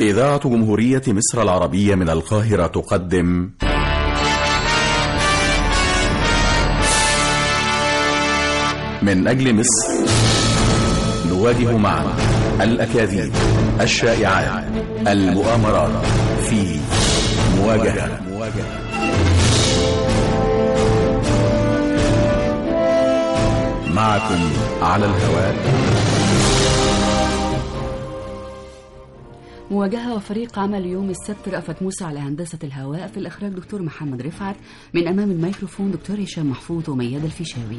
إذاعة جمهورية مصر العربية من القاهرة تقدم من أجل مصر، نواجه معا الأكاذيب، الشائعات، المؤامرات في مواجهة. معكم على الهواء مواجهة، وفريق عمل يوم السبت رأفت موسى على هندسة الهواء، في الإخراج دكتور محمد رفعت، من أمام الميكروفون دكتور هشام محفوظ ومياد الفيشاوي.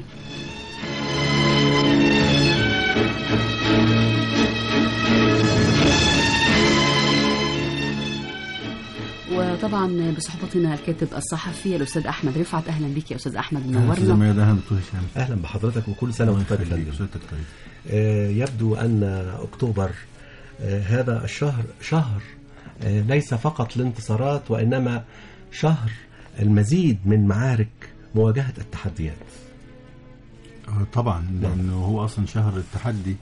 وطبعا بصحبتنا الكاتب الصحفي الأستاذ أحمد رفعت. أهلا بك يا أستاذ أحمد، منورنا. أهلا دكتور هشام. أهلا بحضرتك وكل سنة وأنت طيب. يبدو أن أكتوبر هذا الشهر شهر ليس فقط الانتصارات، وإنما شهر المزيد من معارك مواجهة التحديات. طبعا لأنه هو أصلا شهر التحدي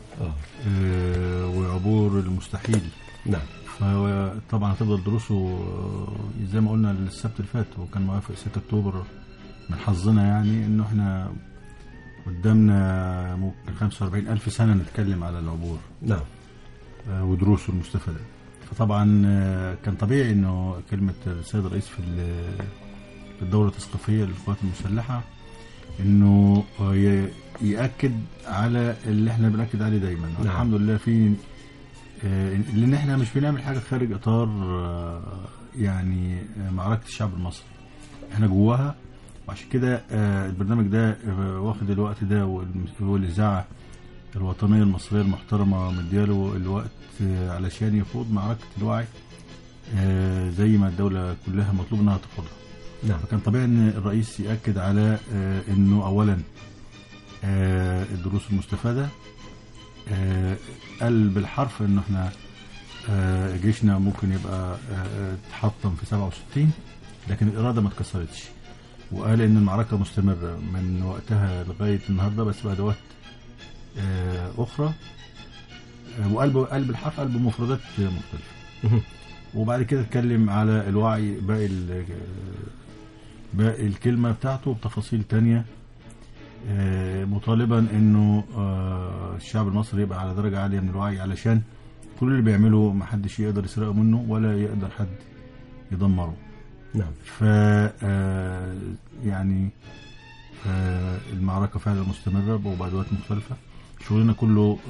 وعبور المستحيل. نعم. فطبعا هتفضل دروسه زي ما قلنا السبت اللي فات، وكان موافق 6 أكتوبر. من حظنا يعني إنه إحنا قدامنا ممكن 45,000 سنة نتكلم على العبور. نعم. ودروسه المستفادة. فطبعا كان طبيعي إنه كلمة السيد الرئيس في الدورة التثقيفية للقوات المسلحة إنه يأكد على اللي إحنا بنأكد عليه دايما. نعم. الحمد لله في لأن إحنا مش بنعمل حاجة خارج إطار يعني معركة الشعب المصري، إحنا جواها. وعشان كده البرنامج ده واخد الوقت ده، والإذاعة الوطنية المصرية المحترمة مدياله الوقت علشان يخوض معركة الوعي زي ما الدولة كلها مطلوب انها تخوضها. نعم. فكان طبيعي ان الرئيس يأكد على انه اولا الدروس المستفادة، قال بالحرف انه احنا جيشنا ممكن يبقى تحطم في 67 لكن الإرادة ما اتكسرتش، وقال ان المعركة مستمرة من وقتها لغاية النهاردة بس بأدوات أخرى، وقال بالحرف، قال بمفردات مختلفة. وبعد كده اتكلم على الوعي، باقي الكلمة بتاعته بتفاصيل تانية، مطالبا انه الشعب المصري يبقى على درجة عالية من الوعي علشان كل اللي بيعمله محدش يقدر يسرقه منه ولا يقدر حد يدمره. نعم. يعني المعركة فعلا مستمرة وبأدوات مختلفة. شغلنا كله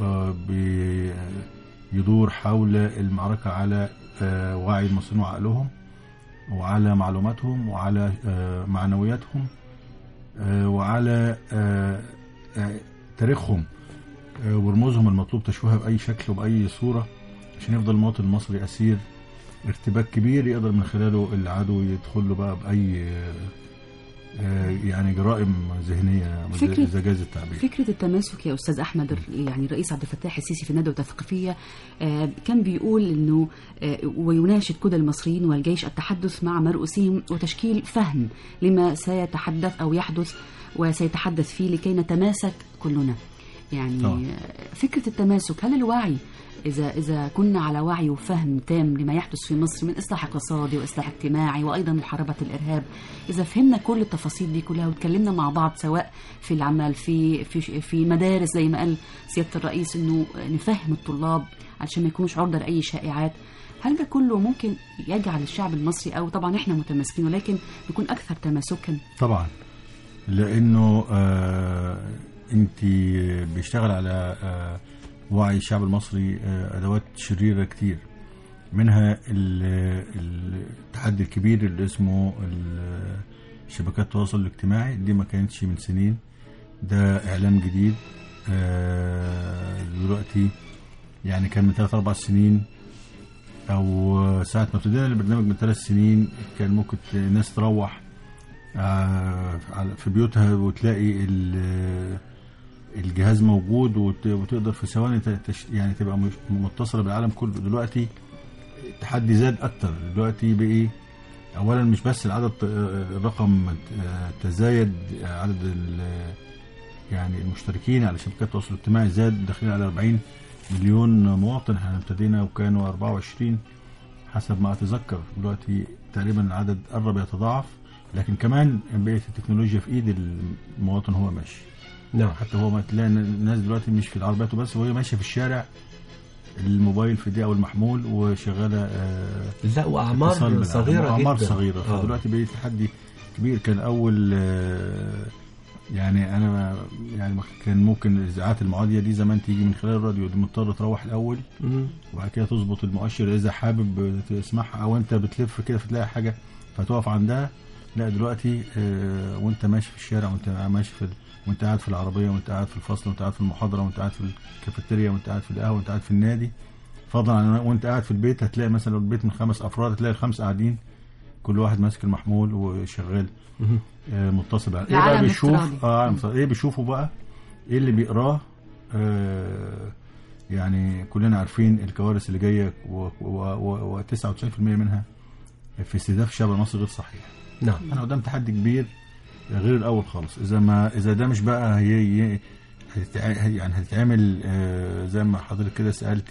بيدور حول المعركة على وعي المصريين وعقلهم، وعلى معلوماتهم، وعلى معنوياتهم، وعلى تاريخهم ورموزهم المطلوب تشويهها بأي شكل وبأي صورة عشان يفضل المواطن المصري أسير ارتباك كبير يقدر من خلاله العدو يدخل له بقى بأي يعني جرائم ذهنية إذا جاز التعبير. فكرة التماسك يا أستاذ أحمد، يعني الرئيس عبد الفتاح السيسي في الندوة التثقيفية كان بيقول إنه ويناشد كل المصريين والجيش التحدث مع مرؤوسهم وتشكيل فهم لما سيتحدث أو يحدث وسيتحدث فيه لكي نتماسك كلنا. يعني طبعا. فكرة التماسك، هل الوعي إذا كنا على وعي وفهم تام لما يحدث في مصر من إصلاح اقتصادي وإصلاح اجتماعي وأيضا محاربة الإرهاب، إذا فهمنا كل التفاصيل دي كلها وتكلمنا مع بعض سواء في العمل في مدارس زي ما قال سيادة الرئيس إنه نفهم الطلاب علشان ما يكونوش عرضة لأي شائعات، هل ده كله ممكن يجعل الشعب المصري، أو طبعا إحنا متماسكين ولكن يكون أكثر تماسكا؟ طبعا، لأنه أنت بيشتغل على وعي الشعب المصري أدوات شريرة كتير، منها التحدي الكبير اللي اسمه شبكات التواصل الاجتماعي. دي ما كانتش من سنين، ده إعلام جديد دلوقتي. يعني كان من 3-4 سنين أو ساعة ما ابتدينا البرنامج من 3 سنين كان ممكن الناس تروح في بيوتها وتلاقي الجهاز موجود وتقدر في ثواني يعني تبقى متصلة بالعالم كله. دلوقتي التحدي زاد أكتر. دلوقتي بقى أولا مش بس الرقم تزايد، عدد يعني المشتركين على شبكات التواصل الاجتماعي زاد، داخلين على 40 مليون مواطن. احنا ابتدينا وكانوا 24 حسب ما اتذكر، دلوقتي تقريبا العدد قرب يتضاعف، لكن كمان بقت التكنولوجيا في ايد المواطن هو ماشي. نعم. حتى هو ما تلاقي الناس دلوقتي مش في العربيات وبس، وهي ماشيه في الشارع الموبايل في ايديها او المحمول وشغاله. لا، واعمار صغيره اعمار جدا. صغيره. فدلوقتي بقيت تحدي كبير. كان اول يعني انا يعني كان ممكن الاذاعات المعاديه دي زمان تيجي من خلال الراديو، دي مضطر تروح الاول وبعد كده تظبط المؤشر اذا حابب تسمعها، او انت بتلف كده فتلاقي حاجه فتقف عندها. لا دلوقتي وانت ماشي في الشارع، وانت ماشي وانت قاعد في العربيه، وانت قاعد في الفصل، وانت قاعد في المحاضره، وانت قاعد في الكافيتيريا، وانت قاعد في القهوه، وانت قاعد في النادي، فضلا عن وانت قاعد في البيت، هتلاقي مثلا لو البيت من 5 افراد هتلاقي ال5 قاعدين كل واحد ماسك المحمول وشغال متصل. ايه بقى بيشوف ايه بيشوفوا بقى، ايه اللي بيقراه. يعني كلنا عارفين الكوارث اللي جايه و99% منها في استهداف الشعب المصري غير صحيح. نعم. انا قدام تحدي كبير غير الاول خالص. اذا ده مش بقى يعني هتتعمل زي ما حضرتك كده سالتي،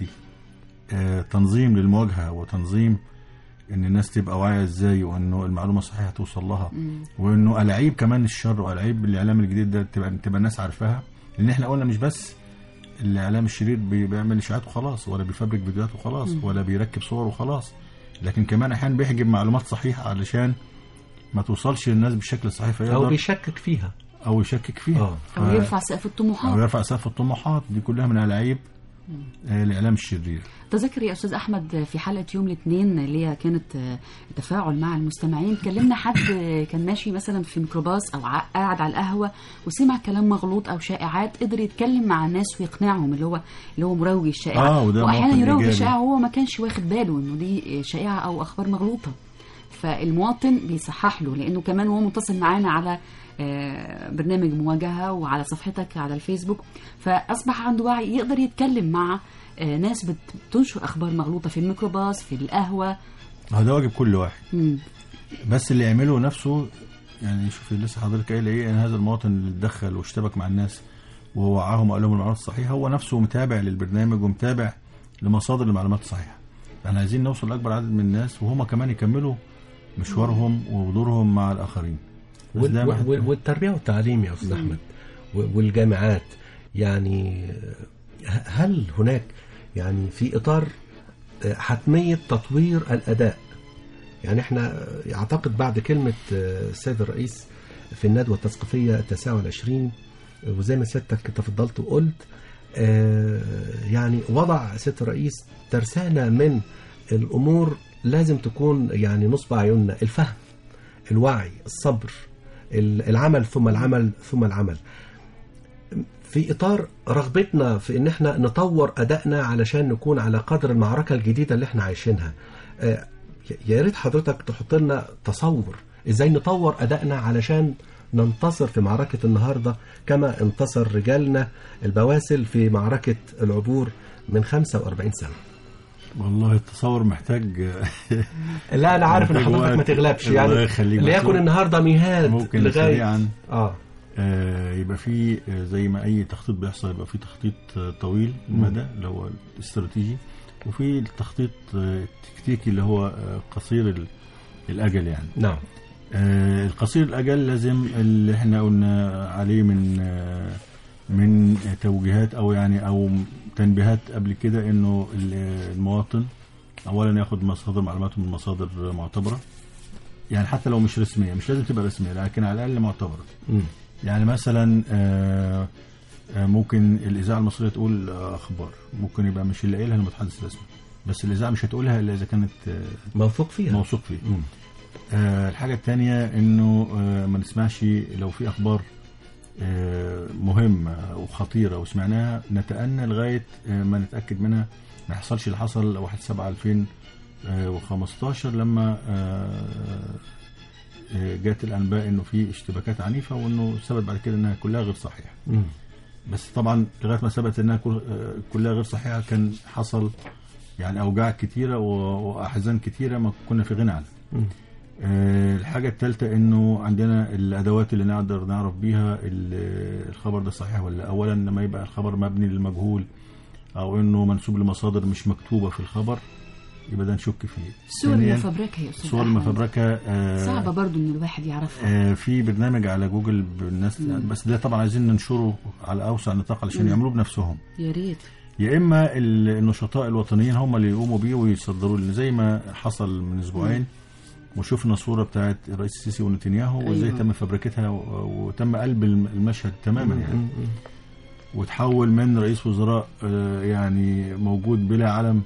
تنظيم للمواجهه وتنظيم ان الناس تبقى واعيه ازاي، وانه المعلومه الصحيحه توصل لها، وانه الاعيب كمان الشر والاعيب الاعلام الجديد ده تبقى الناس عارفاها. لان احنا قلنا مش بس الاعلام الشرير بيعمل اشاعات وخلاص، ولا بيفبرك فيديوهات وخلاص، ولا بيركب صور وخلاص، لكن كمان احيانا بيحجب معلومات صحيحه علشان ما توصلش للناس بالشكل الصحيح، او بيشكك فيها او يشكك فيها او يرفع سقف الطموحات، او يرفع سقف الطموحات. دي كلها من الاعيب الاعلام الشرير. تذكر يا استاذ احمد في حلقه يوم الاثنين اللي هي كانت تفاعل مع المستمعين، كلمنا حد كان ماشي مثلا في ميكروباص او قاعد على القهوه وسمع كلام مغلوط او شائعات، قدر يتكلم مع الناس ويقنعهم، اللي هو مروج الشائعه. واحيانا يروج الشائعه وهو ما كانش واخد باله انه دي شائعه او اخبار مغلوطه، فالمواطن بيصحح له، لانه كمان هو متصل معانا على برنامج مواجهة وعلى صفحتك على الفيسبوك، فأصبح عنده وعي يقدر يتكلم مع ناس بتنشر أخبار مغلوطة في الميكروباص في القهوة. هذا واجب كل واحد. بس اللي يعمله نفسه، يعني شوف لسه حضرتك قايل ايه، ان هذا المواطن اللي اتدخل واشتبك مع الناس ووعاهم وقال لهم المعلومات الصحيحة، هو نفسه متابع للبرنامج ومتابع لمصادر المعلومات الصحيحة. احنا عايزين نوصل لأكبر عدد من الناس وهم كمان يكملوا مشوارهم ودورهم مع الآخرين. والتربية والتعليم يا أستاذ أحمد والجامعات، يعني هل هناك يعني في إطار حتمية تطوير الأداء؟ يعني احنا أعتقد بعد كلمة السيد الرئيس في الندوة التثقيفية 29 وزي ما سيادتك تفضلت وقلت يعني وضع سيادة الرئيس ترسانة من الأمور لازم تكون يعني نصب عيوننا: الفهم، الوعي، الصبر، العمل ثم العمل ثم العمل، في إطار رغبتنا في إن احنا نطور أدائنا علشان نكون على قدر المعركة الجديدة اللي احنا عايشينها. يا ريت حضرتك تحط لنا تصور إزاي نطور أدائنا علشان ننتصر في معركة النهاردة كما انتصر رجالنا البواسل في معركة العبور من 45 سنة. والله التصور محتاج لا أنا عارف إن حضرتك ما تغلبش، يعني ليكن النهاردة ميهاد ممكن لغاية يبقى في زي ما أي تخطيط بيحصل، يبقى في تخطيط طويل المدى اللي هو الاستراتيجي، وفي التخطيط التكتيكي اللي هو قصير الأجل يعني. نعم. القصير الأجل لازم اللي احنا قلنا عليه من توجيهات أو تنبيهات قبل كده، إنه المواطن أولا ياخد مصادر معلوماته من مصادر معتبرة، يعني حتى لو مش رسمية، مش لازم تبقى رسمية لكن على الأقل معتبرة. يعني مثلا ممكن الإذاعة المصرية تقول أخبار، ممكن يبقى مش اللي قايلها المتحدث الرسمي، بس الإذاعة مش هتقولها إلا إذا كانت موثوق فيها. الحاجة الثانية إنه ما نسمعش لو في أخبار مهمة وخطيرة وسمعناها نتأنى لغاية ما نتأكد منها، ما يحصلش اللي حصل 1/7/2015 لما جات الأنباء إنه في اشتباكات عنيفة، وإنه ثبت بعد كده إنها كلها غير صحيحة. بس طبعا لغاية ما ثبت إنها كلها غير صحيحة كان حصل يعني أوجاع كتيرة وأحزان كتيرة ما كنا في غنى عنها. الحاجة الثالثة إنه عندنا الأدوات اللي نقدر نعرف بيها الخبر ده صحيح ولا. أولا لما يبقى الخبر مبني للمجهول او انه منسوب لمصادر مش مكتوبه في الخبر، يبقى ده نشك فيه. الصور المفبركه يا استاذ، الصور المفبركه صعبه برضو ان الواحد يعرفها. في برنامج على جوجل بالناس، بس ده طبعا عايزين ننشره على اوسع نطاق علشان يعملوه بنفسهم. يا ريت. يا اما النشطاء الوطنيين هم اللي يقوموا بيه ويصدروا لنا، زي ما حصل من اسبوعين وشفنا الصوره بتاعت الرئيس السيسي ونتنياهو وازاي تم فبركتها وتم قلب المشهد تماما يعني، وتحول من رئيس وزراء يعني موجود بلا علم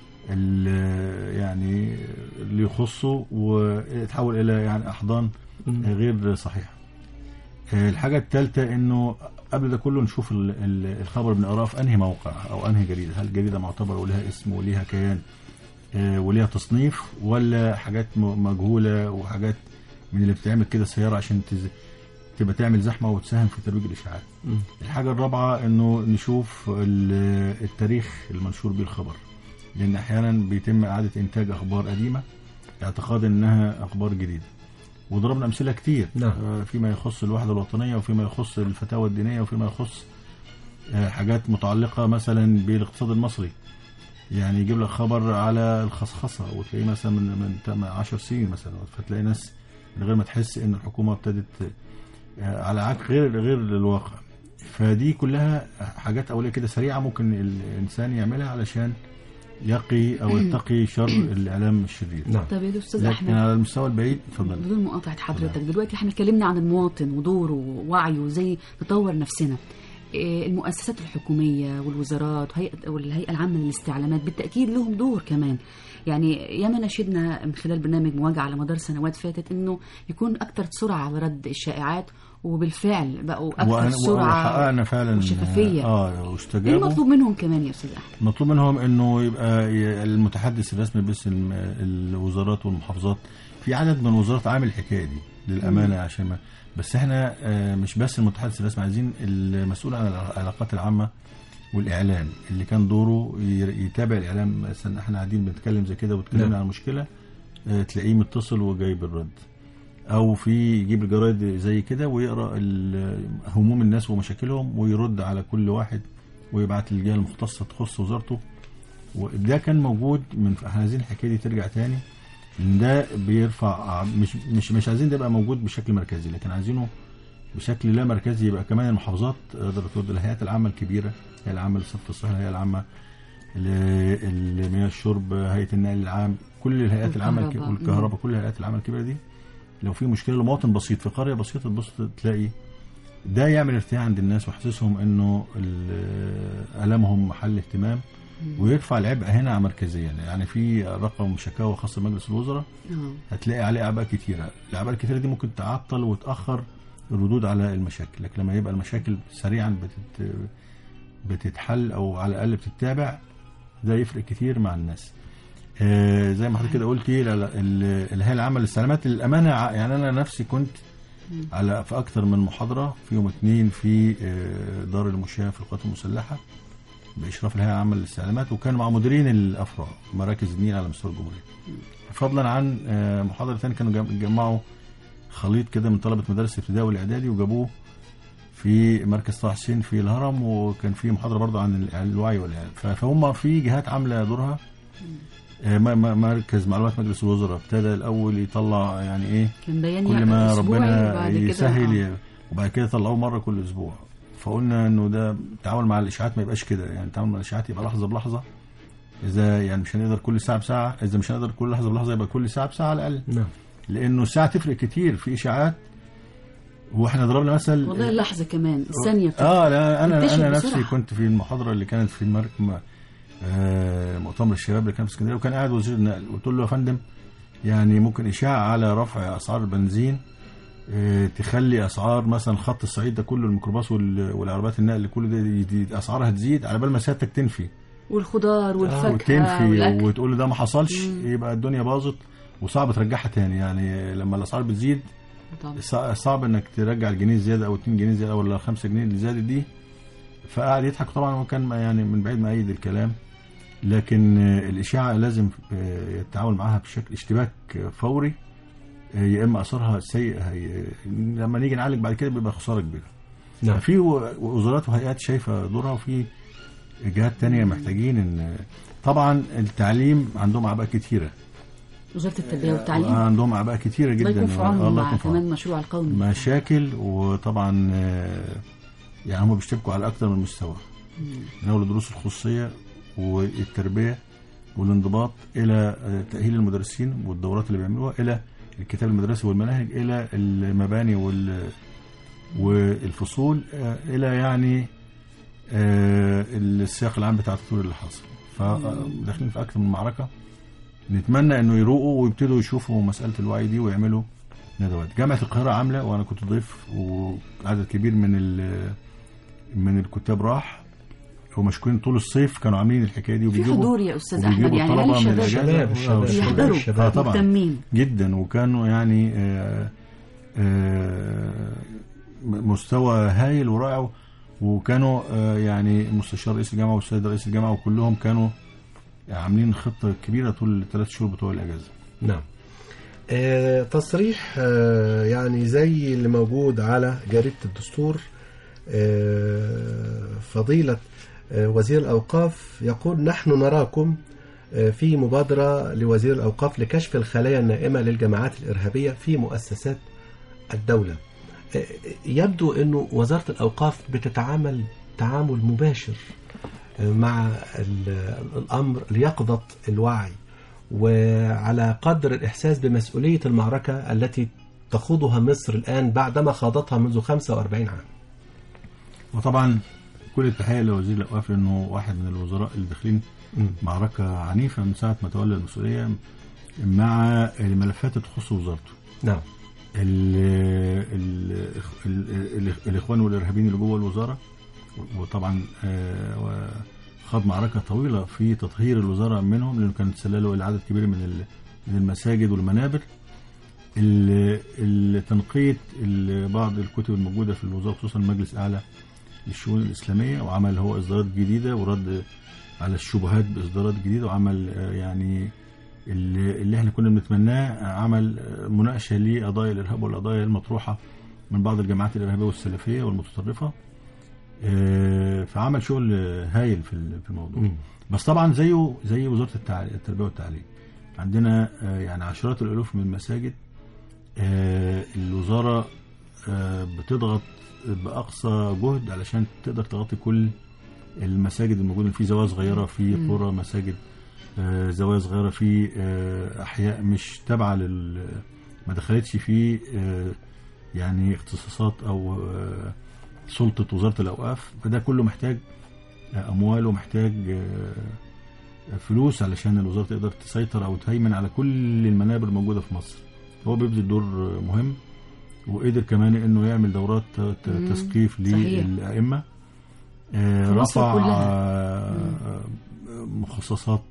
يعني اللي يخصه، وتحول الى يعني احضان غير صحيحه. الحاجه الثالثه انه قبل ده كله نشوف الخبر بنقراه في انهي موقع او انهي جريده، هل الجريده معتبره ولها اسم وليها كيان وليها تصنيف، ولا حاجات مجهوله وحاجات من اللي بتعمل كده سياره عشان تبقى تعمل زحمه وتساهم في ترويج الاشاعات. الحاجه الرابعه انه نشوف التاريخ المنشور به الخبر، لان احيانا بيتم اعاده انتاج اخبار قديمه اعتقاد انها اخبار جديده، وضربنا امثله كتير فيما يخص الوحده الوطنيه وفيما يخص الفتاوى الدينيه وفيما يخص حاجات متعلقه مثلا بالاقتصاد المصري. يعني يجيب لك خبر على الخصخصه وتلاقيه مثلا من 10 سنين مثلا، فتلاقي ناس من غير ما تحس ان الحكومه ابتدت على عكس غير الواقع. فدي كلها حاجات اوليه كده سريعه ممكن الانسان يعملها علشان يقي او يتقي شر الاعلام الشرير. طيب يا استاذ احمد، على المستوى البعيد اتفضل. بدون مقاطعه حضرتك، دلوقتي احنا اتكلمنا عن المواطن ودوره ووعيه وازاي نطور نفسنا. المؤسسات الحكوميه والوزارات والهيئه العامه للاستعلامات بالتاكيد لهم دور كمان. يعني ياما نشدنا من خلال برنامج مواجهه على مدار سنوات فاتت انه يكون اكثر سرعه على رد الشائعات، وبالفعل بقوا اكثر سرعه وحققنا فعلا وشفافيه. واستجابوا. ايه المطلوب منهم كمان يا استاذ احمد؟ مطلوب منهم انه يبقى المتحدث الرسمي باسم الوزارات والمحافظات، في عدد من الوزارات عامل الحكايه دي للامانه عشان ما بس احنا مش بس المتحدث الرسمي، عايزين المسؤول عن العلاقات العامه والاعلام اللي كان دوره يتابع الاعلام. مثلا احنا قاعدين بنتكلم زي كده وبنتكلم عن مشكله، تلاقيه متصل وجايب الرد، او في يجيب الجرايد زي كده ويقرا هموم الناس ومشاكلهم ويرد على كل واحد ويبعت للجهه المختصه تخص وزارته. وده كان موجود من عايزين الحكايه دي ترجع تاني، لان ده بيرفع مش عايزين ده يبقى موجود بشكل مركزي، لكن عايزينه بشكل لا مركزي يبقى كمان المحافظات تقدر ترد. الهيئات العامه الكبيره، الهيئه العامه للصرف الصحي، الهيئه العامه لمياه الشرب، هيئه النقل العام، كل الهيئات العامه والكهرباء، كل الهيئات العامه الكبيره دي لو في مشكله لمواطن بسيط في قريه بسيطه تبص تلاقي ده يعمل ارتياح عند الناس ويحسسهم انه الامهم محل اهتمام، ويرفع العبء هنا مركزيا. يعني في رقم شكاوى خاصه بمجلس الوزراء هتلاقي عليه اعباء كتيره، الاعباء الكتيره دي ممكن تعطل وتاخر الردود على المشاكل، لكن لما يبقى المشاكل سريعا بتتحل او على الاقل بتتابع، ده يفرق كتير مع الناس. زي ما حضرتك كده قلتي الهيئه العامه للاستعلامات للامانه، يعني انا نفسي كنت في اكثر من محاضره فيهم 2 في دار المشاة في القوات المسلحه باشراف الهيئه العامه للاستعلامات، وكانوا مع مديرين الافرع مراكز النيل على مستوى الجمهوريه. فضلا عن محاضره ثانيه كانوا جمعوا خليط كده من طلبه مدارس الابتدائي والاعدادي وجابوه في مركز طه حسين في الهرم، وكان في محاضره برضه عن الوعي والاعلام. فهم في جهات عامله دورها. مركز معلومات مجلس الوزراء ابتدى الاول يطلع يعني ايه كل ما ربنا يسهل، وبعد كده طلعوه مره كل اسبوع. فقلنا انه ده التعامل مع الاشاعات ما يبقاش كده، يعني التعامل مع الاشاعات يبقى لحظه بلحظه. اذا يعني مش هنقدر كل ساعه بساعه، اذا مش هنقدر كل لحظه بلحظه يبقى كل ساعه بساعه على الاقل. لانه الساعه تفرق كتير في اشاعات. واحنا ضربنا مثل والله اللحظه كمان الثانيه لا انا نفسي كنت في المحاضره اللي كانت في مؤتمر الشباب اللي كان في اسكندريه، وكان قاعد وزير النقل، قلت له يا فندم يعني ممكن اشاعه على رفع اسعار البنزين تخلي اسعار مثلا خط الصعيد ده كله الميكروباص والعربيات النقل كل ده اسعارها تزيد على بال ما سيادتك تنفي والخضار والفاكهه وتنفي وتقول له ده ما حصلش، يبقى الدنيا باظت وصعب ترجعها تاني. يعني لما الاسعار بتزيد صعب انك ترجع الجنيه زياده او 2 جنيه زياده ولا 5 جنيه اللي زادت دي. فقعد يضحك طبعا، وكان يعني من بعيد ما ايد الكلام. لكن الاشاعه لازم التعامل معها بشكل اشتباك فوري، يا اما اثرها سيء لما نيجي نعالج بعد كده بيبقى خساره كبيره. في وزارات وهيئات شايفه دورها، وفي جهات تانية محتاجين ان طبعا التعليم عندهم اعباء كتيره، وزارة التربية والتعليم عندهم اعباء كتيره جدا، الله يكون في عونهم الله مع يكون في عونهم. كمان المشروع القومي مشاكل، وطبعا يعني هم بيشتبكوا على اكتر من مستوى، من اول الدروس الخصوصيه والتربيه والانضباط الى تاهيل المدرسين والدورات اللي بيعملوها، الى الكتاب المدرسي والمناهج، الى المباني والفصول، الى يعني السياق العام بتاع التطوير اللي حاصل. فداخلين في اكثر من معركه. نتمنى انه يروقوا ويبتدوا يشوفوا مساله الوعي دي ويعملوا ندوات. جامعه القاهره عامله، وانا كنت ضيف، وعدد كبير من الكتاب راح ومشكورين طول الصيف كانوا عاملين الحكايه دي، في حضور يا استاذ احمد، يعني هل الشباب يحضروا طبعا مهتمين جدا، وكانوا يعني مستوى هايل ورائع، وكانوا يعني مستشار رئيس الجامعه والسيد رئيس الجامعه وكلهم كانوا عاملين خطه كبيره طول ال3 شهور بتوع الاجازه. نعم. تصريح يعني زي اللي موجود على جريدة الدستور، فضيلة وزير الأوقاف يقول: نحن نراكم في مبادرة لوزير الأوقاف لكشف الخلايا النائمة للجماعات الإرهابية في مؤسسات الدولة. يبدو أنه وزارة الأوقاف بتتعامل تعامل مباشر مع الأمر ليقظة الوعي، وعلى قدر الإحساس بمسؤولية المعركة التي تخوضها مصر الآن بعدما خاضتها منذ 45 عام. وطبعا كل التحية لوزير الأوقاف، لأنه واحد من الوزراء اللي داخلين معركة عنيفة من ساعة ما تولى المسؤولية مع الملفات اللي تخص وزارته. نعم. الإخوان والإرهابيين اللي جوه الوزارة، وطبعا خاض معركة طويلة في تطهير الوزارة منهم، لأنه كانت تسللوا إلى عدد كبير من المساجد والمنابر. التنقية بعض الكتب الموجودة في الوزارة، خصوصا المجلس الأعلى للشؤون الإسلامية، وعمل هو إصدارات جديدة ورد على الشبهات بإصدارات جديدة، وعمل يعني اللي احنا كنا بنتمناه، عمل مناقشة لقضايا الإرهاب والقضايا المطروحة من بعض الجماعات الإرهابية والسلفية والمتطرفة. فعمل شغل هايل في الموضوع. بس طبعا زي وزارة التربية والتعليم، عندنا يعني عشرات الألوف من المساجد. الوزارة بتضغط بأقصى جهد علشان تقدر تغطي كل المساجد الموجودة، في زوايا صغيرة في قرى، مساجد زوايا صغيرة في أحياء مش تابعة ما دخلتش في يعني اختصاصات أو سلطة وزارة الأوقاف. فده كله محتاج أموال ومحتاج فلوس علشان الوزارة تقدر تسيطر أو تهيمن على كل المنابر الموجودة في مصر. هو بيبذل دور مهم، وقدر كمان إنه يعمل دورات تثقيف للأئمة، رفع مخصصات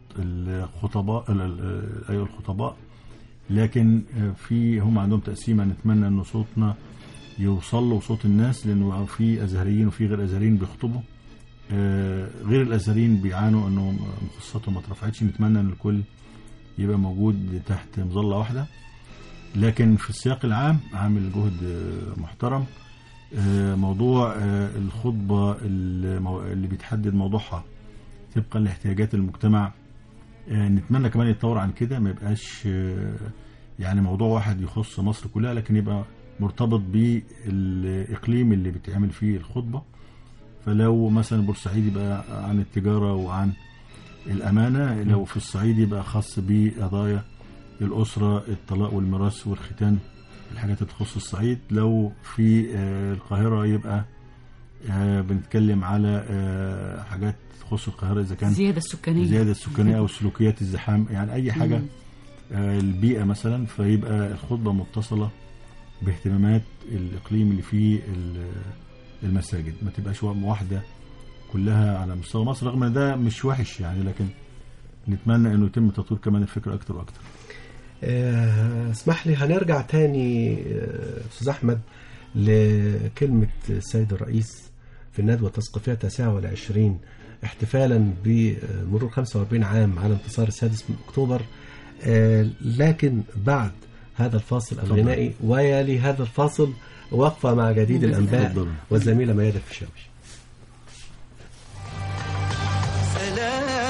الخطباء. لكن هم عندهم تقسيمة، نتمنى إنه صوتنا يوصل له صوت الناس، لأنه في أزهريين وفي غير أزهريين بيخطبوا. غير الأزهريين بيعانوا إنه مخصصاتهم ما اترفعتش. نتمنى إن الكل يبقى موجود تحت مظلة واحدة، لكن في السياق العام عامل جهد محترم. موضوع الخطبة اللي بيتحدد موضوعها طبقا لاحتياجات المجتمع، نتمنى كمان يتطور عن كده، ما يبقاش يعني موضوع واحد يخص مصر كلها، لكن يبقى مرتبط بالإقليم اللي بتعمل فيه الخطبة. فلو مثلا بورسعيد يبقى عن التجارة وعن الأمانة، لو في الصعيد يبقى خاص بقضايا الأسرة، الطلاق والميراث والختان، الحاجات اللي تخص الصعيد. لو في القاهرة يبقى بنتكلم على حاجات تخص القاهرة، إذا كان زيادة السكانية أو سلوكيات الزحام، يعني أي حاجة البيئة مثلا. فيبقى الخطبة متصلة باهتمامات الإقليم اللي فيه المساجد، ما تبقاش واحدة كلها على مستوى مصر، رغم ان ده مش وحش يعني، لكن نتمنى انه يتم تطوير كمان الفكرة اكتر واكتر. اسمح لي هنرجع تاني استاذ احمد لكلمة السيد الرئيس في الندوة التثقيفية 29 احتفالا بمرور 45 عام على انتصار السادس من اكتوبر. لكن بعد هذا الفاصل الغنائي ويلي هذا الفاصل وقفة مع جديد الأنباء والزميلة ميادة الفيشاوي.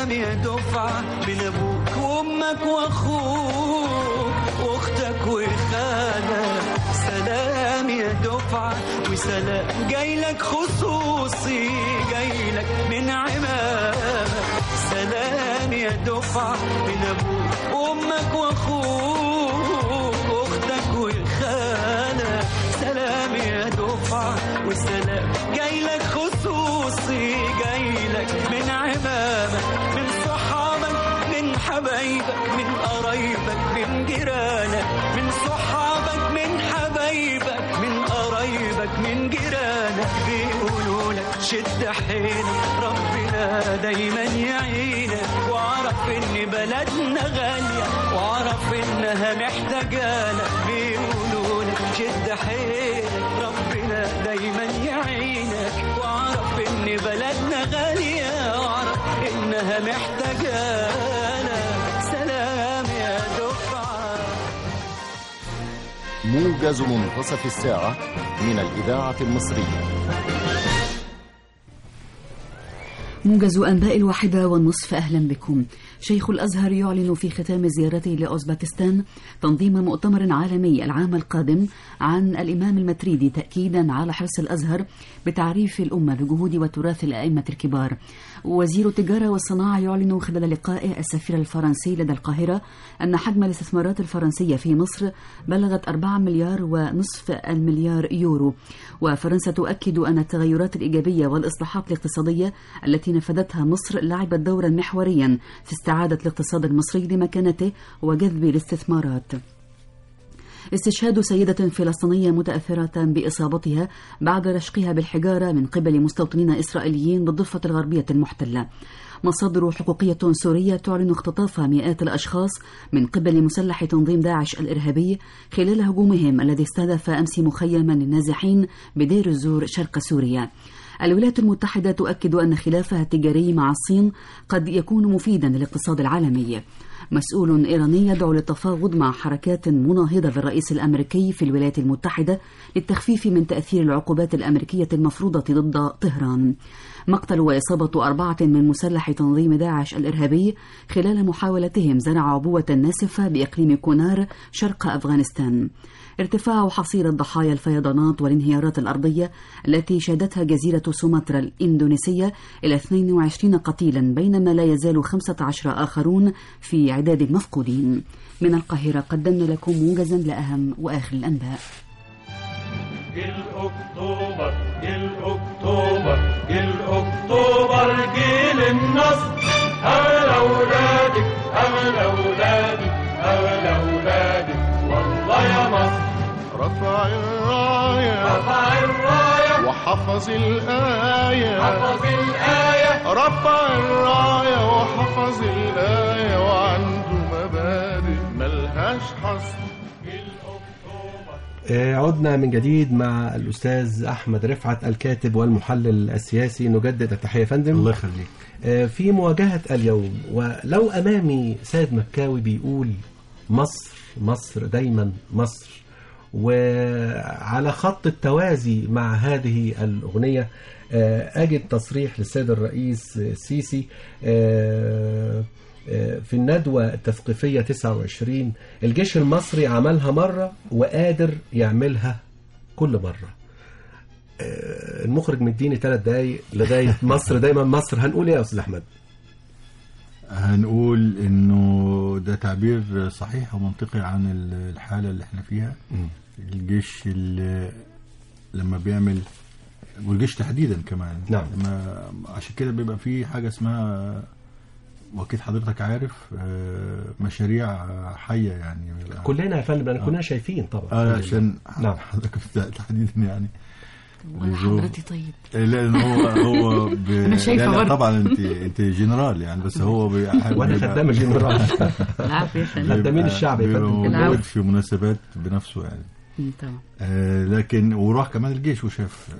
سلام يا دفعة من أبوك وأمك وأخوك وأختك وخالك. سلام يا دفعة وسلام جايلك خصوصي جايلك من عمامك. سلام يا دفعة من أبوك وأمك وأخوك وأختك وخالك. سلام يا دفعة وسلام جايلك خصوصي جايلك من عمامك، من صحابك من حبايبك من قرايبك من جيرانك، من صحابك من حبايبك من قرايبك من جيرانك. بيقولوا لك شد حيلك ربنا دايما يعينك، واعرف ان بلدنا غالية واعرف انها محتاجالك. بيقولوا لك شد حيلك ربنا دايما يعينك، واعرف ان بلدنا غالية واعرف انها محتاجالك. سلام يا دفعة. موجز منتصف الساعة من الإذاعة المصرية. موجز أنباء 1:30. أهلا بكم. شيخ الأزهر يعلن في ختام زيارته لأوزبكستان تنظيم مؤتمر عالمي العام القادم عن الإمام المتريدي، تأكيدا على حرص الأزهر بتعريف الأمة بجهود وتراث الأئمة الكبار. وزير التجارة والصناعة يعلن خلال لقائه السفير الفرنسي لدى القاهرة أن حجم الاستثمارات الفرنسية في مصر بلغت 4 مليار ونصف المليار يورو. وفرنسا تؤكد أن التغيرات الإيجابية والإصلاحات الاقتصادية التي نفذتها مصر لعبت دورا محوريا في استعادة الاقتصاد المصري لمكانته وجذب الاستثمارات. استشهاد سيدة فلسطينية متأثرة بإصابتها بعد رشقها بالحجارة من قبل مستوطنين إسرائيليين بالضفة الغربية المحتلة. مصادر حقوقية سورية تعلن اختطاف مئات الأشخاص من قبل مسلح تنظيم داعش الإرهابي خلال هجومهم الذي استهدف أمس مخيما للنازحين بدير الزور شرق سوريا. الولايات المتحدة تؤكد أن خلافها التجاري مع الصين قد يكون مفيدا للاقتصاد العالمي. مسؤول إيراني يدعو للتفاوض مع حركات مناهضة للرئيس الأمريكي في الولايات المتحدة للتخفيف من تأثير العقوبات الأمريكية المفروضة ضد طهران. مقتل وإصابة 4 من مسلح تنظيم داعش الإرهابي خلال محاولتهم زرع عبوة ناسفة بإقليم كونار شرق أفغانستان. ارتفاع حصيلة ضحايا الفيضانات والانهيارات الأرضية التي شهدتها جزيرة سومطرة الإندونيسية إلى 22 قتيلا، بينما لا يزال 15 آخرون في عداد المفقودين. من القاهرة قدمنا لكم موجزا لأهم وآخر الأنباء. الأكتوبر الأكتوبر الأكتوبر جيل النصر، أغلى أولادك أغلى أولادك أغلى أولادك والله يا مصر. رفع الراية رفع الراية وحفظ الآية حفظ الآية، رفع الراية وحفظ الآية وعنده مبادئ ملهاش حصر. عدنا من جديد مع الأستاذ أحمد رفعت الكاتب والمحلل السياسي. نجدد التحية فندم. الله يخليك. في مواجهة اليوم، ولو أمامي سيد مكاوي بيقول مصر مصر دايما مصر، وعلى خط التوازي مع هذه الأغنية أجد تصريح للسيد الرئيس السيسي في الندوة التثقيفية 29: الجيش المصري عملها مرة وقادر يعملها كل مرة. المخرج مديني 3 دقايق لغاية مصر دايما مصر. هنقول ايه يا أستاذ أحمد؟ هنقول انه ده تعبير صحيح ومنطقي عن الحالة اللي احنا فيها. الجيش اللي لما بيعمل، والجيش تحديدا كمان، نعم، عشان كده بيبقى في حاجة اسمها، واكيد حضرتك عارف، مشاريع حية يعني. كلنا يا فندم كلنا شايفين طبعا. عشان نعم حضرتك تحديدا يعني. وانا حضرتي طيب. لان هو انا شايفه برضه. طبعا انت جنرال يعني، بس هو وانا خدام جنرال. العافيه خدامين الشعب يا فندم. موجود في مناسبات بنفسه يعني. طبعا. لكن وراح كمان الجيش وشاف.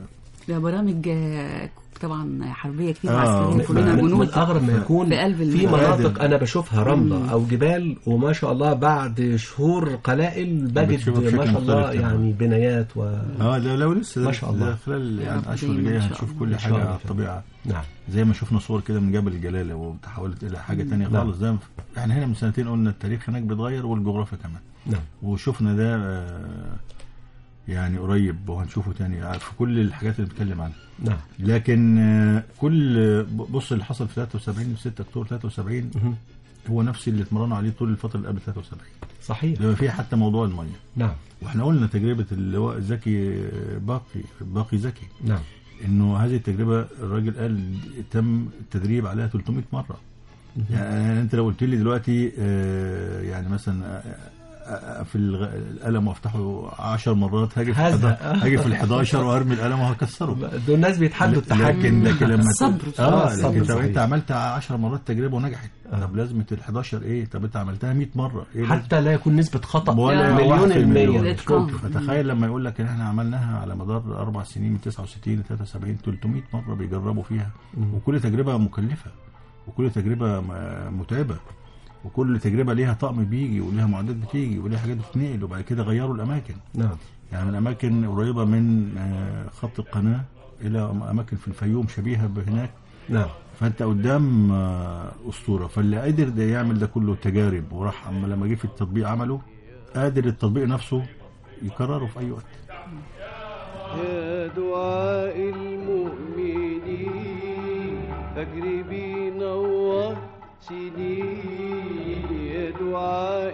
برامج طبعا حربيه كتير عسكريه، كلنا من جنود الأغرب ما يكون في قلب في مناطق أنا بشوفها رملة أو جبال، وما شاء الله بعد شهور قلائل بجد ما شاء الله يعني بنايات لو لسه ما شاء الله خلال يعني الأشهر اللي جايه هنشوف كل حاجة على الطبيعة. نعم، زي ما شفنا صور كده من جبل الجلالة وتحولت إلى حاجة تانية خالص. زي يعني هنا من سنتين قلنا التاريخ هناك بيتغير والجغرافيا كمان. نعم، وشفنا ده يعني قريب وهنشوفه تاني في كل الحاجات اللي بنتكلم عنها. نعم، لكن كل بص اللي حصل في 73 6 اكتوبر 73 هو نفس اللي اتمرنوا عليه طول الفتره اللي قبل 73. صحيح، بما فيها حتى موضوع الميه. نعم، واحنا قلنا تجربه اللواء زكي باقي زكي. نعم، انه هذه التجربه الراجل قال تم التدريب عليها 300 مره. يعني انت لو قلت لي دلوقتي يعني مثلا في القلم وافتحه 10 مرات هاجي في ال11 وارمي القلم وهكسره. دول الناس بيتحدوا التحكم، لكن لما الصبر لكن لو انت عملت 10 مرات تجربه ونجحت، طب لازمه ال11 ايه؟ طب انت عملتها 100 مره إيه؟ حتى لا يكون نسبه خطا ولا مليون المية. فتخيل لما يقول لك ان احنا عملناها على مدار 4 سنين من 69 ل 73 300 مره بيجربوا فيها. وكل تجربه مكلفه، وكل تجربه متعبه، وكل تجربه ليها طقم بيجي وليها معدات بتيجي وليها حاجات بتتنقل، وبعد كده غيروا الاماكن. نعم، يعني من اماكن قريبه من خط القناه الى اماكن في الفيوم شبيهه بهناك. نعم، فانت قدام اسطوره. فاللي قادر ده يعمل ده كله تجارب وراح، اما لما جه في التطبيق عمله، قادر التطبيق نفسه يكرره في اي وقت. يا دعاء المؤمنين فجر بينور سنين، يا دعاء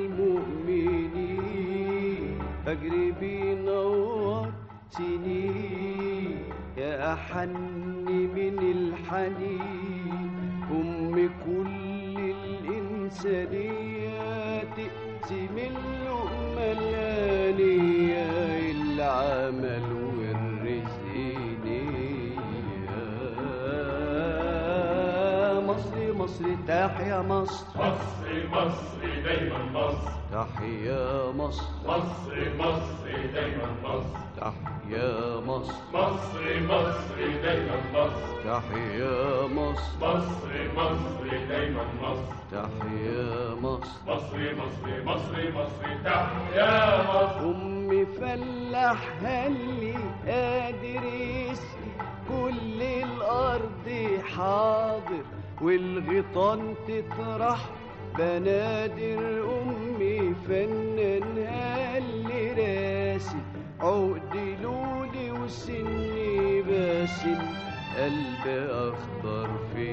المؤمنين فجر بينور سنين، يا أحن من الحنين أم كل الإنسانية، تقسم اللقمة الآنية العمل والرزق نية. مصر مصر تحيا مصر، مصر مصر دايما مصر، تحيا مصر، مصر مصر دايما مصر، تحيا مصر، مصر مصر دايما مصر، تحيا مصر، مصر مصر دايما مصر، تحيا مصر، مصر مصر مصر مصر تحيا مصر. أم فلاح هلي قادر يسقي كل الأرض حاضر، والغيطان تطرح بنادر. أمي فنان هلي راسي عقد لولي وسني باسم، قلب أخضر في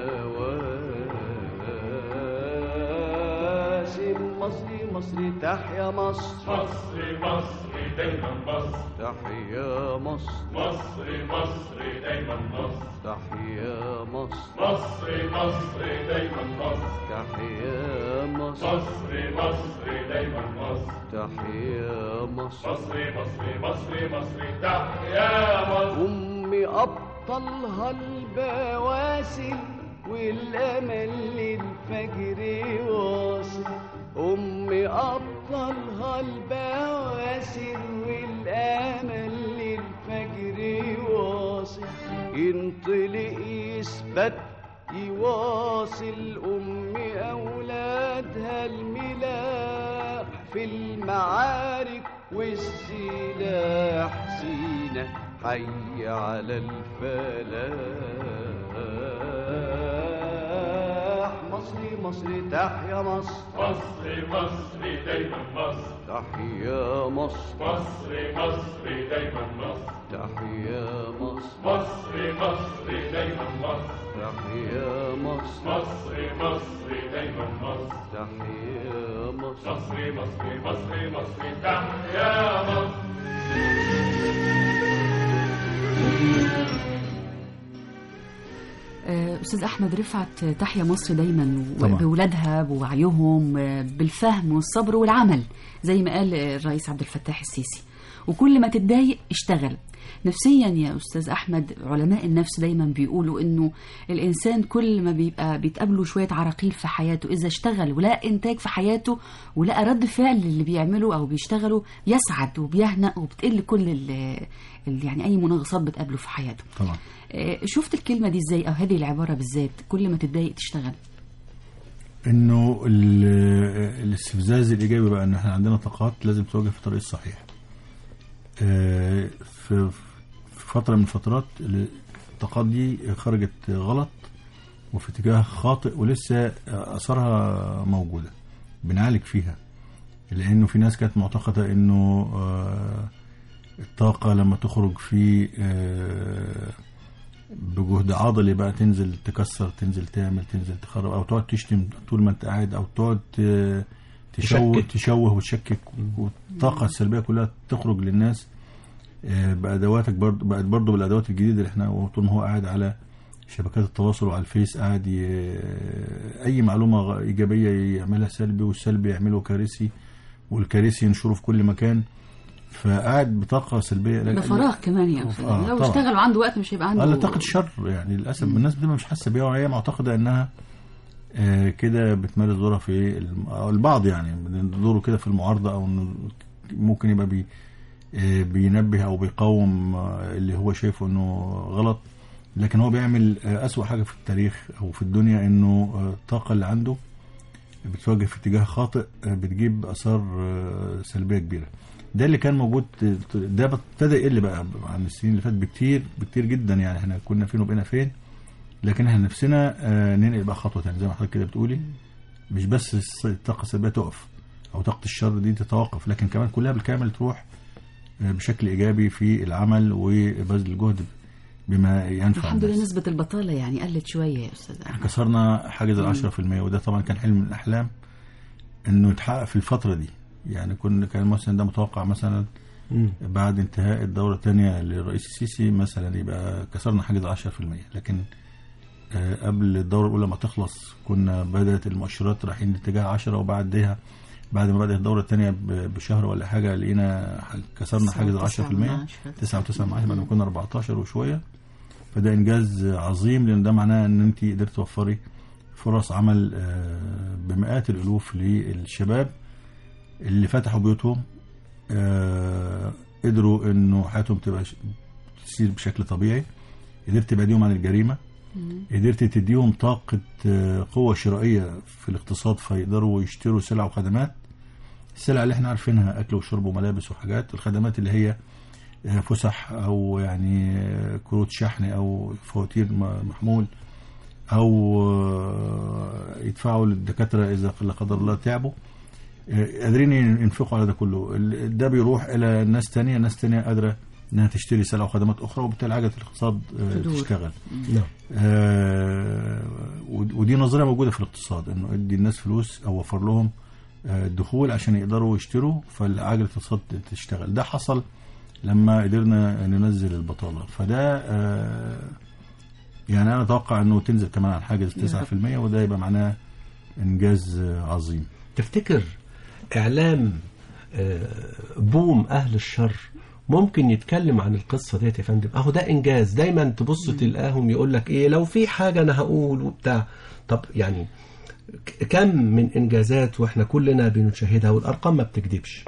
مواسم. مصر مصر تحيا مصر، مصر مصر دايما مصر، تحيا مصر، مصر مصر دايما مصر، تحيا مصر، مصر مصر دايما مصر، تحيا مصر، مصر مصر دايما مصر، تحيا مصر، مصر مصر مصر مصر تحيا مصر. أمي أبطلها البواسل والأمل للفجر واصل، أمي أبطلها البواسل والأمل للفجر واصل، ينطلق يثبت يواصل. أمي أولادها الملاح في المعارك والسلاح سينا حي على الفلاح. مصر مصر تحيا مصر، مصر مصر دايما مصر، تحيا مصر، مصر مصر دايما مصر، تحيا مصر، مصر مصر دايما مصر، تحيا مصر، مصر مصر دايما مصر، تحيا مصر، مصر مصر مصر مصر تحيا مصر. أستاذ أحمد رفعت، تحيا مصر دايما طبعا. بولادها بوعيهم بالفهم والصبر والعمل زي ما قال الرئيس عبد الفتاح السيسي. وكل ما تتضايق اشتغل. نفسيا يا أستاذ أحمد، علماء النفس دايما بيقولوا إنه الإنسان كل ما بيتقابله شوية عراقيل في حياته، إذا اشتغل ولقى إنتاج في حياته ولقى رد فعل اللي بيعمله أو بيشتغله، يسعد وبيهنأ وبتقل كل يعني أي منغصات بتقابله في حياته. طبعا. شفت الكلمة دي إزاي، أو هذه العبارة بالذات، كل ما تتضايق تشتغل؟ إنه الاستفزاز الإيجابي بقى إن إحنا عندنا طاقات لازم توجه في الطريق الصحيح. في فترة من الفترات الطاقات دي خرجت غلط وفي اتجاه خاطئ ولسه أثرها موجودة، بنعالج فيها. لأنه في ناس كانت معتقدة إنه الطاقة لما تخرج في بجهد عضلي بقى تنزل تكسر، تنزل تعمل، تنزل تخرب، أو تقعد تشتم طول ما أنت قاعد، أو تقعد تشوه وتشكك، والطاقة السلبية كلها تخرج للناس بأدواتك. بقت برضو بالأدوات الجديدة اللي احنا طول ما هو قاعد على شبكات التواصل وعلى الفيس قاعد أي معلومة إيجابية يعملها سلبي، والسلبي يعمله كارثي، والكارثي ينشره في كل مكان، فقاعد بطاقة سلبية. ده فراغ كمان يا أستاذ. لو اشتغل وعنده وقت مش هيبقى عنده طاقة شر يعني للأسف. الناس بتبقى مش حاسة بيها، وهي معتقدة إنها كده بتمارس دورها في البعض، يعني دوره كده في المعارضة، أو ممكن يبقى بينبه أو بيقاوم اللي هو شايفه إنه غلط، لكن هو بيعمل أسوأ حاجة في التاريخ أو في الدنيا، إنه الطاقة اللي عنده بتواجه في اتجاه خاطئ بتجيب أثار سلبية كبيرة. ده اللي كان موجود، ده ابتدى يقل بقى عن السنين اللي فاتت بكتير بكتير جدا. يعني احنا كنا فين وبقينا فين، لكن احنا نفسنا ننقل بقى خطوة تانية زي ما حضرتك كده بتقولي. مش بس الطاقة السلبية تقف أو طاقة الشر دي تتوقف، لكن كمان كلها بالكامل تروح بشكل إيجابي في العمل وبذل الجهد بما ينفع. الحمد لله نسبة البطالة يعني قلت شوية يا أستاذ. كسرنا حاجز 10%، وده طبعا كان حلم من الأحلام إنه يتحقق في الفترة دي. يعني كان مثلا ده متوقع مثلا بعد انتهاء الدورة الثانية للرئيس السيسي مثلا يبقى كسرنا حاجز 10%، لكن قبل الدورة الأولى ما تخلص كنا بدأت المؤشرات رايحين اتجاه 10، وبعدها بعد ما بدأت الدورة الثانية بشهر ولا حاجة لقينا كسرنا حاجز 10%، 9.9 بعد ما كنا 14 وشوية. فده إنجاز عظيم، لأن ده معناه أن أنت قدرت توفري فرص عمل بمئات الألوف للشباب اللي فتحوا بيوتهم، قدروا انه حياتهم تسير بشكل طبيعي، قدرت تبعديهم عن الجريمة، قدرت تديهم طاقة قوة شرائية في الاقتصاد فيقدروا يشتروا سلع وخدمات. السلع اللي احنا عارفينها أكل وشرب وملابس وحاجات، الخدمات اللي هي فسح أو يعني كروت شحن أو فواتير محمول، أو يدفعوا للدكاترة إذا لا قدر الله تعبوا، قادرين ينفقوا على ده كله. ده بيروح إلى ناس تانية قادرة انها تشتري سلع وخدمات اخرى، وبالتالي عجله الاقتصاد تشتغل. ودي نظريه موجوده في الاقتصاد، انه ادي الناس فلوس او وفر لهم دخول عشان يقدروا يشتروا، فعجله الاقتصاد تشتغل. ده حصل لما قدرنا ننزل البطاله. فده يعني انا اتوقع انه تنزل كمان عن حاجز 9%، وده يبقى معناه انجاز عظيم. تفتكر اعلام بوم اهل الشر ممكن يتكلم عن القصة ديت يا فندم؟ اهو ده انجاز. دايما تبص تلقاهم يقول لك ايه لو في حاجة انا هقول وبتاع. طب يعني كم من انجازات واحنا كلنا بنشاهدها والارقام ما بتكذبش.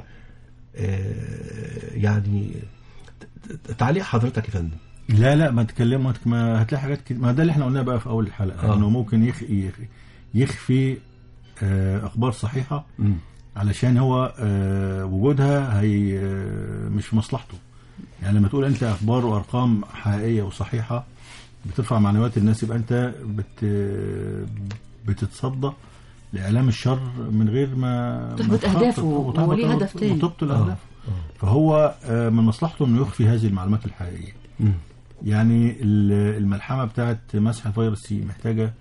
يعني تعليق حضرتك يا فندم؟ لا ما تكلم، ما هتلاقي حاجات كده. ما ده اللي احنا قلناه بقى في اول الحلقة، انه ممكن يخفي اخبار صحيحة علشان هو وجودها هي مش في مصلحته. يعني لما تقول انت اخبار وارقام حقيقيه وصحيحه بترفع معنويات الناس، يبقى انت بتتصدى لاعلام الشر من غير ما تحبط اهدافه وليه هدف تاني وتبطل اهدافه. فهو من مصلحته انه يخفي هذه المعلومات الحقيقيه. يعني الملحمه بتاعت مسح فيروس سي محتاجه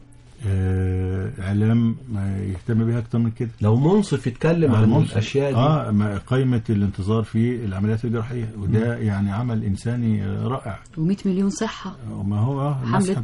اعلام يهتم بيها اكتر من كده. لو منصف يتكلم عن الاشياء دي، قائمه الانتظار في العمليات الجراحيه، وده يعني عمل انساني رائع. و100 مليون صحه، وما هو حمله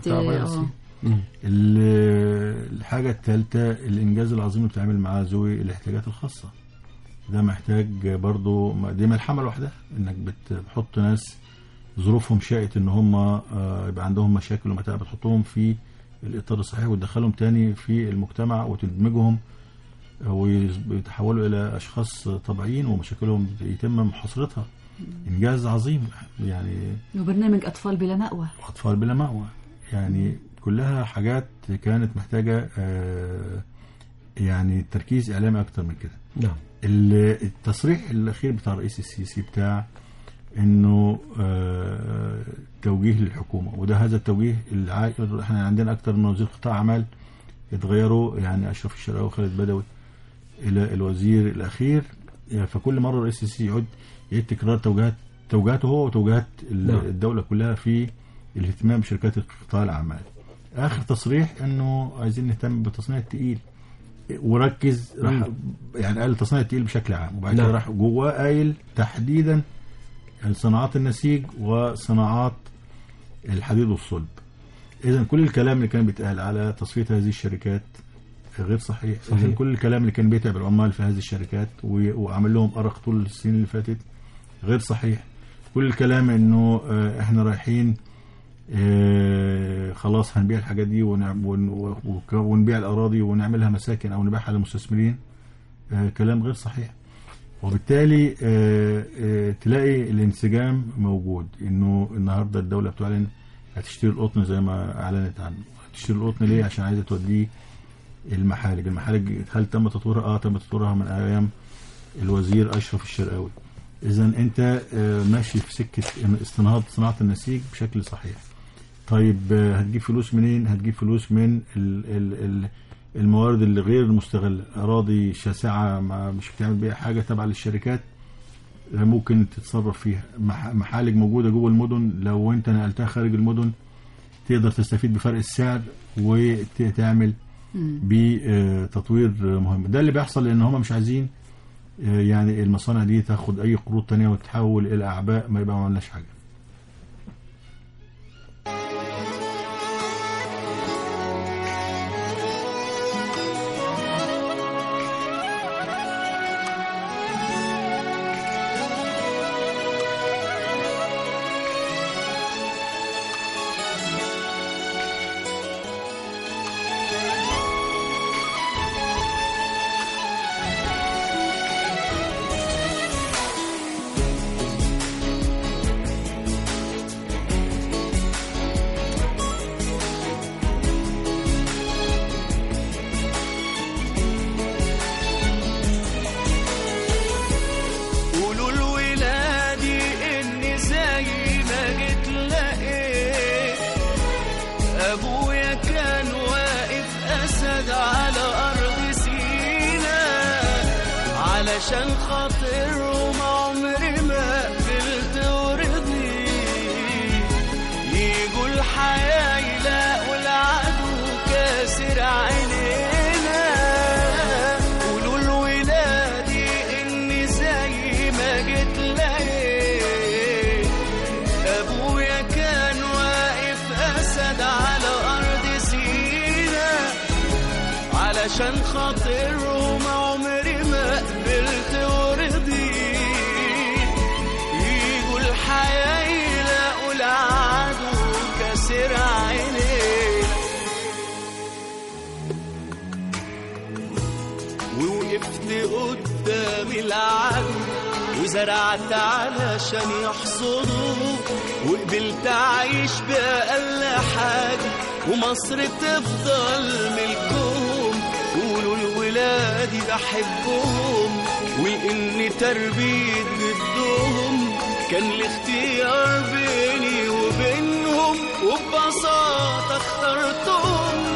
الحاجه الثالثه الانجاز العظيم اللي بتعمل مع ذوي الاحتياجات الخاصه. ده محتاج برضو، دي ملحمة لوحدها، انك بتحط ناس ظروفهم شاءت ان هم يبقى عندهم مشاكل ومتاعب، بتحطهم في الاطار الصحيح وتدخلهم تاني في المجتمع وتدمجهم ويتحولوا الى اشخاص طبيعيين ومشاكلهم يتم محاصرتها. انجاز عظيم يعني. وبرنامج اطفال بلا مأوى. اطفال بلا مأوى يعني كلها حاجات كانت محتاجة يعني تركيز اعلامي اكتر من كده. نعم. التصريح الاخير بتاع الرئيس السيسي بتاع انه توجيه للحكومه، وده هذا التوجيه احنا عندنا اكتر من وزير قطاع اعمال اتغيروا، يعني اشرف الشرقاوي وخالد بدوي الى الوزير الاخير. فكل مره الرئيس السيسي يعيد تكرار توجيهاته هو وتوجيهات الدوله كلها في الاهتمام بشركات قطاع الاعمال. اخر تصريح انه عايزين نهتم بالتصنيع الثقيل وركز، راح يعني قال التصنيع الثقيل بشكل عام، وبعد كده راح جواه قايل تحديدا صناعات النسيج وصناعات الحديد والصلب. اذا كل الكلام اللي كان بيتقال على تصفيه هذه الشركات غير صحيح. كل الكلام اللي كان بيتعب العمال في هذه الشركات وعمل لهم أرق طول السنين اللي فاتت غير صحيح. كل الكلام انه احنا رايحين خلاص هنبيع الحاجات دي ونبيع الأراضي ونعملها مساكن أو نبيعها للمستثمرين، كلام غير صحيح. وبالتالي تلاقي الانسجام موجود، انه النهارده الدولة بتعلن هتشتري القطن زي ما اعلنت عنه. هتشتري القطن ليه؟ عشان عايزة توديه المحالج. هل تم تطويرها؟ تم تطويرها من ايام الوزير اشرف الشرقاوي. اذا انت ماشي في سكة استنهاض صناعة النسيج بشكل صحيح. طيب هتجيب فلوس منين؟ هتجيب فلوس من الموارد اللي غير المستغلة، أراضي شاسعة مش بتعمل بيها حاجة تبع للشركات ممكن تتصرف فيها. محالج موجودة جوه المدن، لو انت نقلتها خارج المدن تقدر تستفيد بفرق السعر وتعمل بتطوير مهم. ده اللي بيحصل لأن هم مش عايزين يعني المصانع دي تاخد أي قروض تانية وتتحول إلى أعباء ما يبقى ما عملناش حاجة. عشان خاطرهم عمري ما قبلت ورضي، يجوا الحياة يلاقوا العدو كاسر عينينا. قولوا لولادي إني زي ما جيت لقيت أبويا كان واقف أسد على أرض سينا، علشان خاطرهم عمري ما قبلت ورضي، يجوا الحياة يلاقوا العدو كاسر عينيه. ووقفت قدام العدو وزرعت علشان يحصدوا، وقبلت أعيش بأقل حاجة ومصر تفضل ملكهم. قولوا لولادي بحبهم وإني تربيت ضدهم، كان الاختيار بيني وبينهم وببساطة اخترتهم.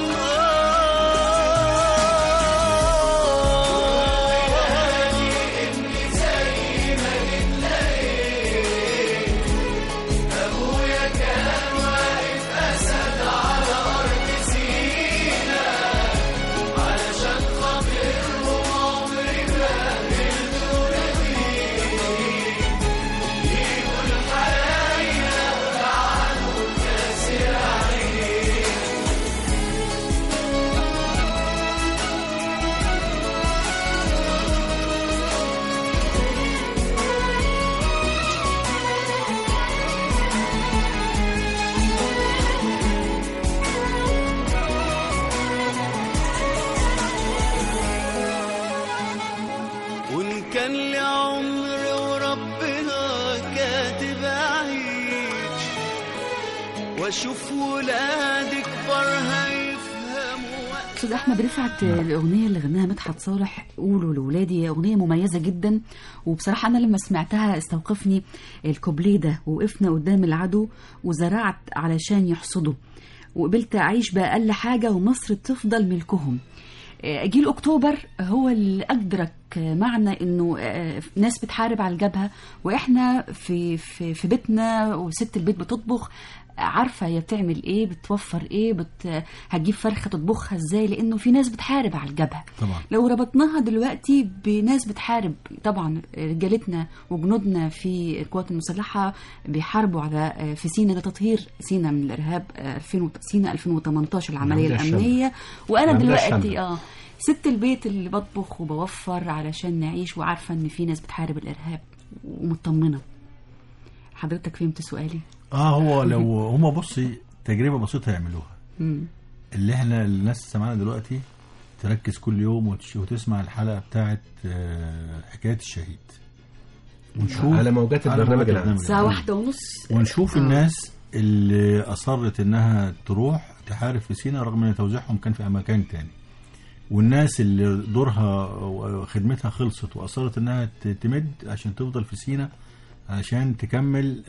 كان لي عمر وربنا كاتب أعيش وأشوف ولادي كبار هيفهموا. أستاذ أحمد رفعت، الأغنية اللي غناها مدحت صالح قولوا لولادي أغنية مميزة جدا، وبصراحة أنا لما سمعتها استوقفني الكوبليه ده: وقفنا قدام العدو وزرعت علشان يحصدوا، وقبلت أعيش بأقل حاجة ومصر تفضل ملكهم. جيل أكتوبر هو اللي أدرك معنى إنه ناس بتحارب على الجبهة، وإحنا في بيتنا وست البيت بتطبخ، عارفة هي بتعمل إيه، بتوفر إيه، هتجيب فرخة تطبخها إزاي، لأنه في ناس بتحارب على الجبهة. طبعا. لو ربطناها دلوقتي بناس بتحارب، طبعا رجالتنا وجنودنا في القوات المسلحة بيحاربوا على في سينا لتطهير سينا من الإرهاب. سينا 2018 العملية الأمنية. وأنا دلوقتي ست البيت اللي بطبخ وبوفر علشان نعيش، وعارفة إن في ناس بتحارب الإرهاب ومطمنة. حضرتك فهمت سؤالي؟ هو لو هما بصي تجربة بسيطة يعملوها، اللي احنا الناس سمعنا دلوقتي تركز كل يوم وتسمع الحلقة بتاعت حكاية الشهيد، ونشوف على موجات البرنامج العام الساعة 1:30، ونشوف الناس اللي أصرت إنها تروح تحارب في سينا رغم أن توزيعهم كان في مكان تاني، والناس اللي دورها وخدمتها خلصت وأصرت إنها تمد عشان تفضل في سينا عشان تكمل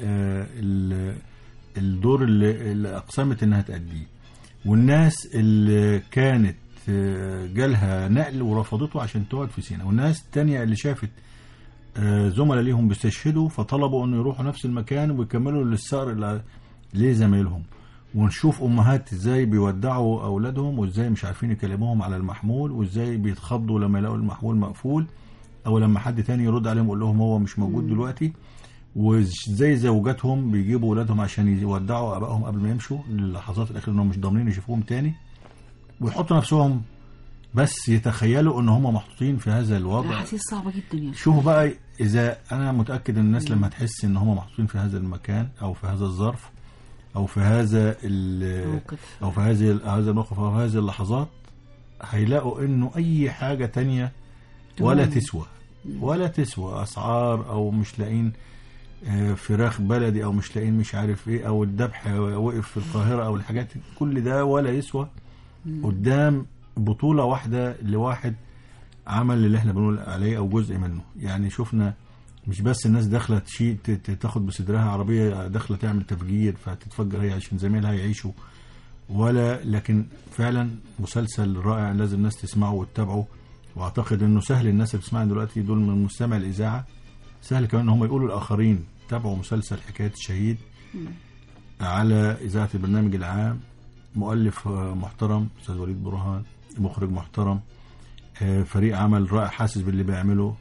الدور اللي أقسمت إنها تأديه، والناس اللي كانت جالها نقل ورفضته عشان تقعد في سينا، والناس التانية اللي شافت زملاء ليهم بيستشهدوا فطلبوا إنه يروحوا نفس المكان ويكملوا للثأر لزمايلهم. ونشوف أمهات إزاي بيودعوا أولادهم وإزاي مش عارفين يكلموهم على المحمول، وإزاي بيتخضوا لما يلاقوا المحمول مقفول أو لما حد تاني يرد عليهم يقول لهم هو مش موجود دلوقتي، وزي زوجاتهم بيجيبوا ولادهم عشان يودعوا ابائهم قبل ما يمشوا للحظات الاخيره انهم مش ضامنين يشوفوهم تاني، ويحطوا نفسهم بس يتخيلوا ان هم محطوطين في هذا الوضع. احاسيس صعبه جدا يعني. شوفوا بقى، اذا انا متاكد ان الناس لما تحس ان هم محطوطين في هذا المكان او في هذا الظرف او في هذا او في هذا الموقف او في هذه اللحظات، هيلاقوا انه اي حاجه تانية ولا تسوى اسعار، او مش لاقين فراخ بلدي، او مش لاقين مش عارف ايه، او الذبح وقف في القاهره، او الحاجات كل ده ولا يسوى قدام بطوله واحده لواحد عمل اللي احنا بنقول عليه او جزء منه. يعني شفنا مش بس الناس داخله تاخد بصدرها عربيه داخله تعمل تفجير فتتفجر هي عشان زميلها يعيشوا، ولا لكن فعلا مسلسل رائع لازم الناس تسمعه وتتابعه. واعتقد انه سهل الناس اللي بتسمعنا دلوقتي دول من مستمع الاذاعه، سهل كمان ان هم يقولوا الاخرين تابعوا مسلسل حكايه الشهيد على اذاعه البرنامج العام. مؤلف محترم استاذ وليد برهان، مخرج محترم، فريق عمل رائع حاسس باللي بيعمله،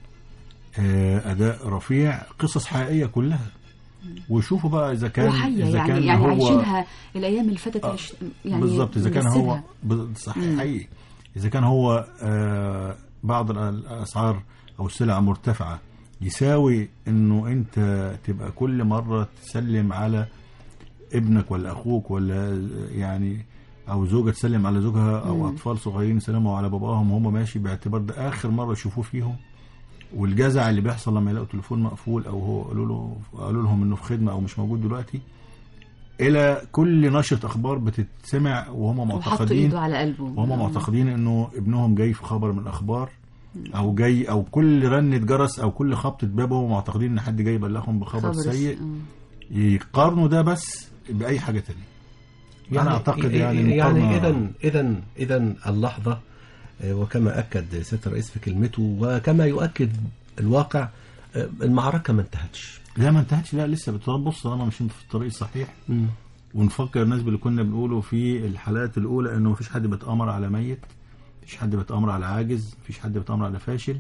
اداء رفيع، قصص حقيقيه كلها. وشوفوا بقى اذا كان يعني هو عايشينها الايام اللي فاتت يعني بالظبط، اذا كان هو صحيح حقيقي، اذا كان هو بعض الاسعار او السلع مرتفعه يساوي انه انت تبقى كل مره تسلم على ابنك ولا اخوك ولا يعني او زوجة تسلم على زوجها او اطفال صغيرين يسلموا على باباهم وهم ماشي، باعتبار ده اخر مره يشوفوه فيهم، والجزع اللي بيحصل لما يلاقوا تليفون مقفول او هو قالوا لهم انه في خدمه او مش موجود دلوقتي، الى كل نشره اخبار بتتسمع وهم معتقدين على قلبه وهم معتقدين انه ابنهم جاي في خبر من الاخبار او جاي، او كل رنه جرس او كل خبطه باب هم معتقدين ان حد جاي يبلغهم بخبر سيء، يقارنوا ده بس باي حاجه تانية. يعني انا اعتقد يعني اذا اللحظه، وكما اكد سياده الرئيس في كلمته وكما يؤكد الواقع، المعركه ما انتهتش. لا ما انتهتش، لا لسه بتبص طالما ماشيين في الطريق الصحيح. ونفكر الناس باللي كنا بنقوله في الحلقات الاولى، انه مفيش حد بيتامر على ميت، مفيش حد بيتامر على عاجز، مفيش حد بيتامر على فاشل،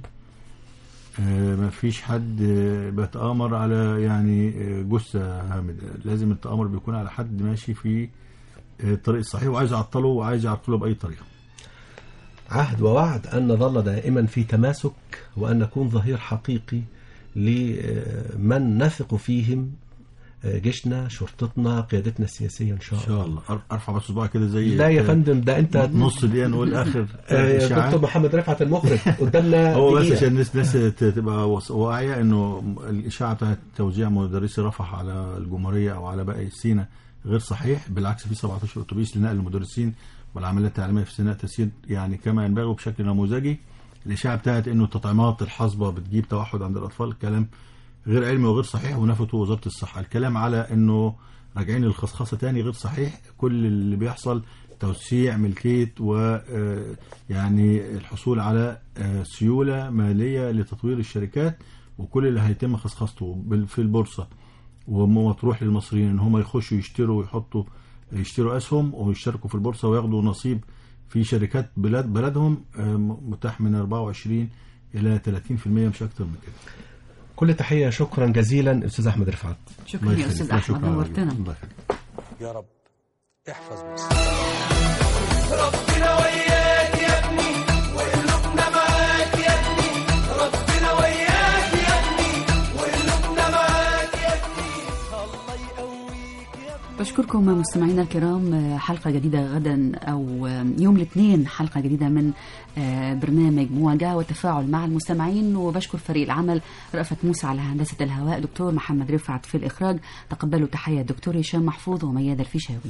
مفيش حد بيتامر على يعني جثه هامده. لازم التامر بيكون على حد ماشي في الطريق الصحيح وعايز يعطله باي طريقه. عهد ووعد أن نظل دائما في تماسك، وأن نكون ظهير حقيقي لمن نثق فيهم جيشنا، شرطتنا، قيادتنا السياسية إن شاء الله. ان شاء الله. ارفع بس صباعي كده زي لا يا فندم، ده انت نص دقيقه نقول اخر دكتور محمد رفعت المخرج قدامنا هو بس دقيقة. عشان الناس تبقى واعيه انه الاشاعه بتاعت توزيع مدرسي رفح على الجمهوريه او على باقي سيناء غير صحيح. بالعكس، في 17 اتوبيس لنقل المدرسين والعمليات التعليميه في سيناء تسير يعني كما ينبغي بشكل نموذجي. الاشاعه بتاعت انه التطعيمات الحصبه بتجيب توحد عند الاطفال كلام غير علمي وغير صحيح ونفته وزاره الصحه. الكلام على انه راجعين للخصخصه تاني غير صحيح. كل اللي بيحصل توسيع ملكيه و يعني الحصول على سيوله ماليه لتطوير الشركات، وكل اللي هيتم خصخصته في البورصه ومطروح للمصريين ان هم يخشوا يشتروا يشتروا اسهم ويشتركوا في البورصه وياخدوا نصيب في شركات بلدهم متاح من 24 الى 30%، مش اكتر من كده. كل تحية، شكرا جزيلا أستاذ أحمد رفعت. شكرا يا أستاذ أحمد، نورتنا. يا رب احفظ مصر. ربنا وياك يا ابني وقلوبنا معاك يا ابني، ربنا وياك يا ابني وقلوبنا معاك يا ابني، الله يقويك يا ابني. بشكركم مستمعينا الكرام. حلقة جديدة غدا أو يوم الاثنين، حلقة جديدة من برنامج مواجهة وتفاعل مع المستمعين. وبشكر فريق العمل، رأفت موسى على هندسة الهواء، دكتور محمد رفعت في الإخراج. تقبلوا تحية الدكتور هشام محفوظ وميادة الفيشاوي.